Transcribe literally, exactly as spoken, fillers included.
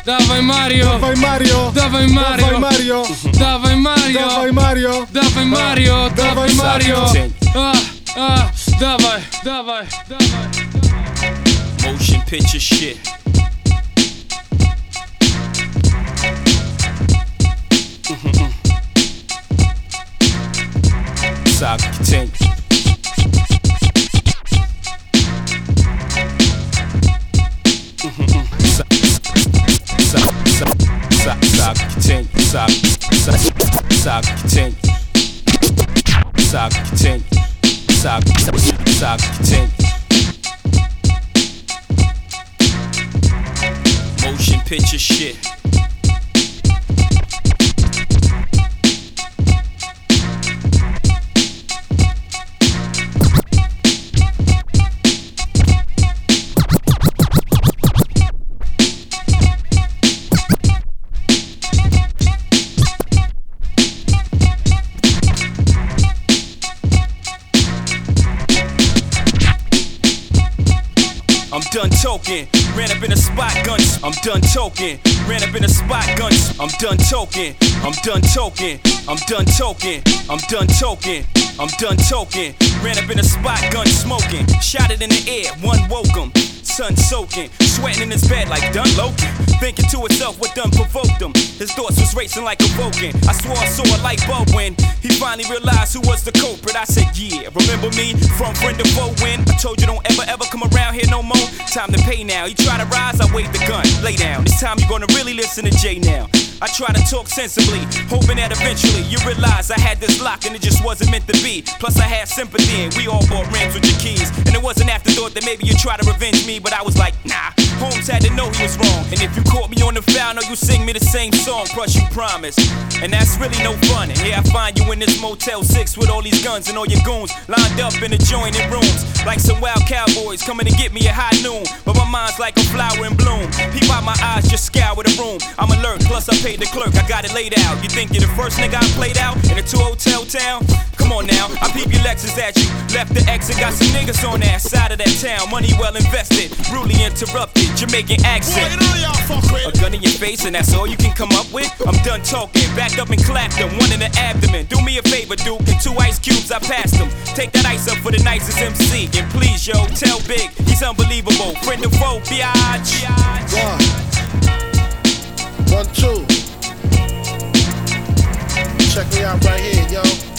Dawaj Mario, dawaj Mario, dawaj Mario, dawaj Mario, dawaj Mario, dawaj Mario, dawaj Mario, dawaj Mario. Ah, ah, dawaj, dawaj, dawaj. Motion picture shit. Mm-hmm. Saga continues. Mm-hmm. Saga continues. Saga continues. Saga continues. Saga saga continues. Motion picture shit. I'm done talking, ran up in a spot, guns. I'm done talking, ran up in a spot, guns. I'm done talking, I'm done talking, I'm done talking, I'm done talking, I'm done talking. Ran up in a spot, gun smoking, shot it in the air, one woke him. Sun soaking, sweating in his bed like Dun Loken. Thinking to himself what done provoked him. His thoughts was racing like a Vulcan. I swore I saw a light bulb when he finally realized who was the culprit. I said, yeah, remember me from friend to foe when I told you don't ever ever come around here no more. Time to pay now. You try to rise, I wave the gun. Lay down. This time you're gonna really listen to Jay now. I try to talk sensibly, hoping that eventually you realize I had this lock and it just wasn't meant to be. Plus I had sympathy and we all bought rims with your keys. And it was an afterthought that maybe you try to revenge me, but I was like, nah. Holmes had to know he was wrong. And if you caught me on the foul, no, you sing me the same song, plus you promise. And that's really no fun. And here I find you in this Motel six with all these guns and all your goons lined up in adjoining rooms. Like some wild cowboys coming to get me at high noon. But my mind's like a flower in bloom. Peep out my eyes, just scour the room. I'm alert, plus I paid the clerk, I got it laid out. You think you're the first nigga I played out in a two hotel town? Come on now, I peep your Lexus at you. Left the X and got some niggas on that side of that town. Money well invested, rudely interrupted, Jamaican accent. A gun in your face and that's all you can come up with? I'm done talking, backed up and clapped them, one in the abdomen. Do me a favor, Duke, and two ice cubes, I passed them. Take that ice up for the nicest M C. And please, yo, tell Big, he's unbelievable. Friend of foe, biatch. One, one, two. Check me out right here, yo.